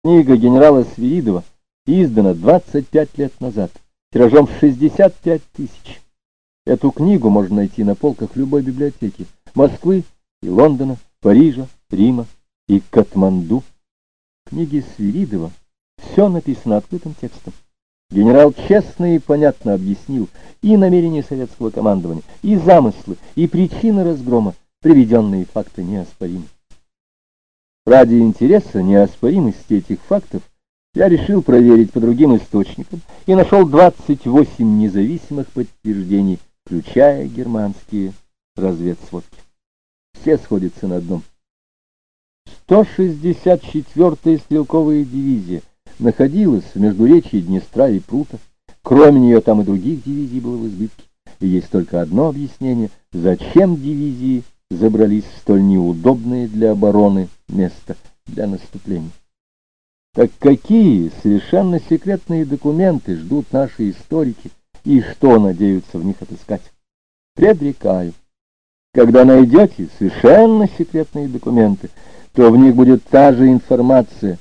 Книга генерала Свиридова издана 25 лет назад, тиражом 65 тысяч. Эту книгу можно найти на полках любой библиотеки Москвы и Лондона, Парижа, Рима и Катманду. В книге Свиридова все написано открытым текстом. Генерал честно и понятно объяснил и намерения советского командования, и замыслы, и причины разгрома. Приведенные факты неоспоримы. Ради интереса неоспоримости этих фактов я решил проверить по другим источникам и нашел 28 независимых подтверждений, включая германские разведсводки. Все сходятся на одном. 164-я стрелковая дивизия находилась в междуречии Днестра и Прута. Кроме нее там и других дивизий было в избытке. И есть только одно объяснение, зачем дивизии забрались в столь неудобное для обороны место для наступления. Так какие совершенно секретные документы ждут наши историки и что надеются в них отыскать? Предрекаю, когда найдете совершенно секретные документы, то в них будет та же информация.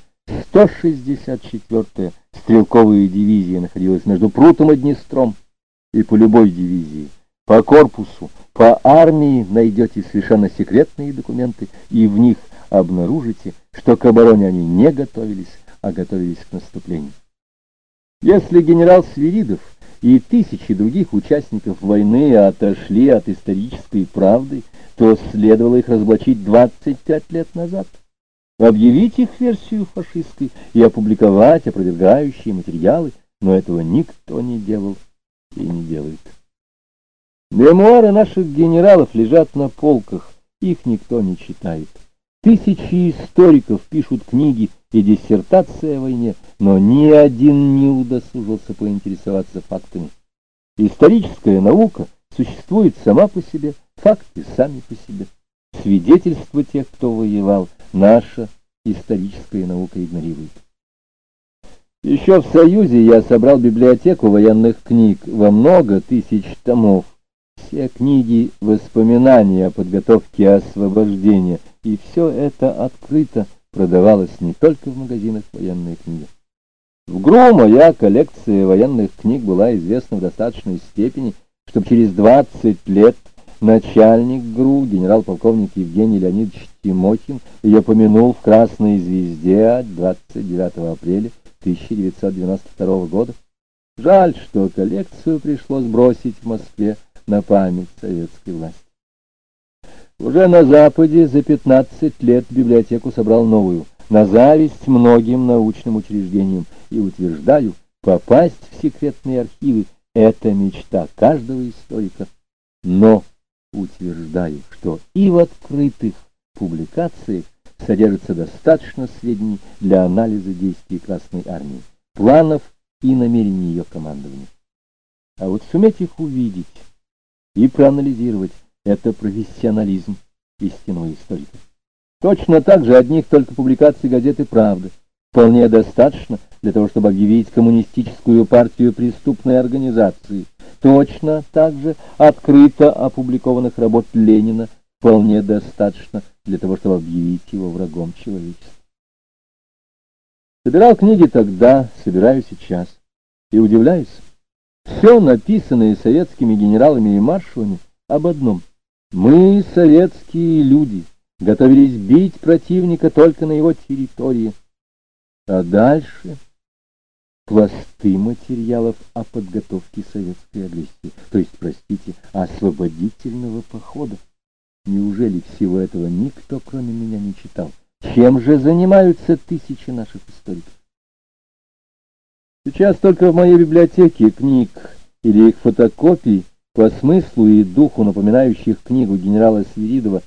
164-я стрелковая дивизия находилась между Прутом и Днестром, и по любой дивизии, по корпусу, по армии найдете совершенно секретные документы, и в них обнаружите, что к обороне они не готовились, а готовились к наступлению. Если генерал Свиридов и тысячи других участников войны отошли от исторической правды, то следовало их разоблачить 25 лет назад, объявить их версию фашистской и опубликовать опровергающие материалы, но этого никто не делал и не делает. Мемуары наших генералов лежат на полках, их никто не читает. Тысячи историков пишут книги и диссертации о войне, но ни один не удосужился поинтересоваться фактами. Историческая наука существует сама по себе, факты сами по себе. Свидетельства тех, кто воевал, наша историческая наука игнорирует. Еще в Союзе я собрал библиотеку военных книг во много тысяч томов. Все книги воспоминания о подготовке освобождения, и все это открыто продавалось не только в магазинах военной книги. В ГРУ моя коллекция военных книг была известна в достаточной степени, чтобы через 20 лет начальник ГРУ, генерал-полковник Евгений Леонидович Тимохин, ее помянул в «Красной звезде» 29 апреля 1992 года. Жаль, что коллекцию пришлось бросить в Москве на память советской власти. Уже на Западе за 15 лет библиотеку собрал новую, на зависть многим научным учреждениям, и утверждаю, попасть в секретные архивы — это мечта каждого историка. Но утверждаю, что и в открытых публикациях содержится достаточно сведений для анализа действий Красной Армии, планов и намерений ее командования. А вот суметь их увидеть и проанализировать — это профессионализм истинного историка. Точно так же одних только публикаций газеты «Правда» вполне достаточно для того, чтобы объявить коммунистическую партию преступной организацией. Точно так же открыто опубликованных работ Ленина вполне достаточно для того, чтобы объявить его врагом человечества. Собирал книги тогда, собираю сейчас, и удивляюсь. Все написанное советскими генералами и маршалами об одном. Мы, советские люди, готовились бить противника только на его территории. А дальше пласты материалов о подготовке советской агрессии, то есть, простите, освободительного похода. Неужели всего этого никто, кроме меня, не читал? Чем же занимаются тысячи наших историков? Сейчас только в моей библиотеке книг или их фотокопий, по смыслу и духу напоминающих книгу генерала Свиридова,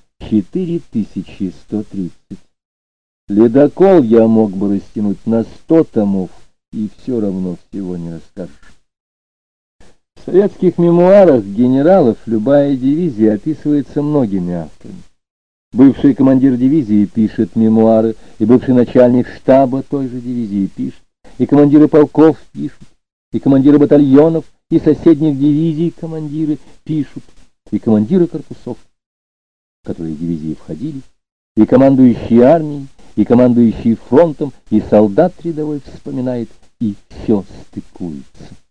4130. Ледокол я мог бы растянуть на 100 томов, и все равно всего не расскажешь. В советских мемуарах генералов любая дивизия описывается многими авторами. Бывший командир дивизии пишет мемуары, и бывший начальник штаба той же дивизии пишет, и командиры полков пишут, и командиры батальонов, и соседних дивизий командиры пишут, и командиры корпусов, в которые дивизии входили, и командующие армией, и командующий фронтом, и солдат рядовой вспоминает, и все стыкуется.